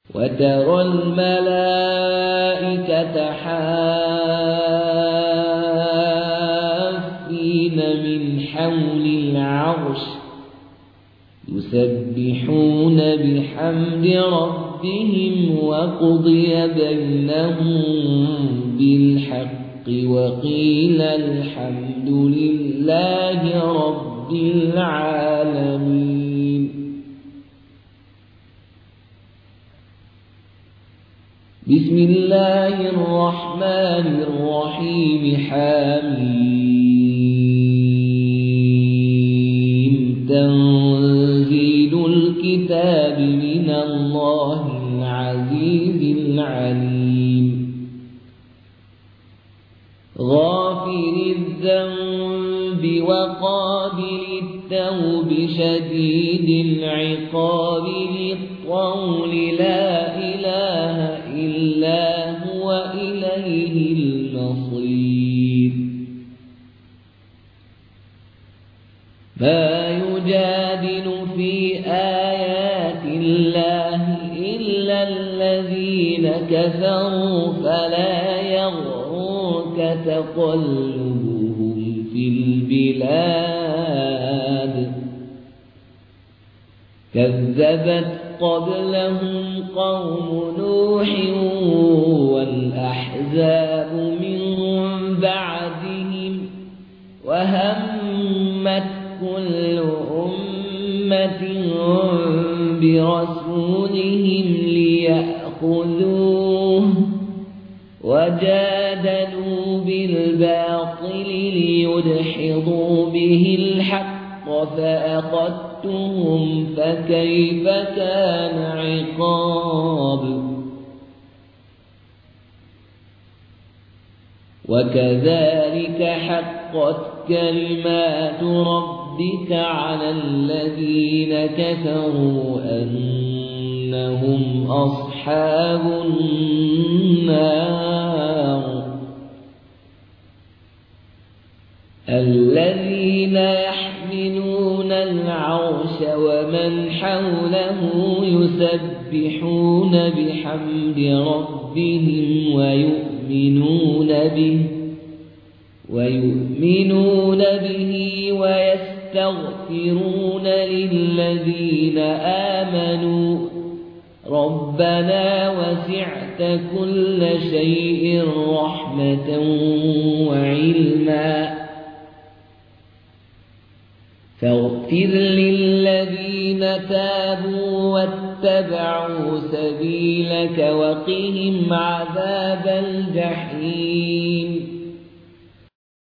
وترى الملائكة حافين من حول العرش يسبحون بحمد ربهم وقضي بينهم بالحق وقيل الحمد لله رب العالمين. بسم الله الرحمن الرحيم. حميم. تنزيل الكتاب من الله العزيز العليم. غافر الذنب وقابل التوب شديد العقاب للطول لا إله إلا هو إليه المصير. ما يجادل في آيات الله إلا الذين كفروا فلا يغرك تقلبهم في البلاد. كذبت قبلهم قوم نوح والأحزاب من بعدهم وهمت كل أمة برسولهم ليأخذوه وجادلوا بالباطل ليدحضوا به الحق فأخذتهم فكيف كان عقاب. وكذلك حقت كلمات ربك على الذين كفروا أنهم أصحاب النار. الذين يحملون العرش ومن حوله يسبحون بحمد ربهم ويؤمنون به ويستغفرون للذين آمنوا ربنا وسعت كل شيء رحمة وعلما فاغفر للذين تابوا واتبعوا سبيلك وقهم عذاب الجحيم.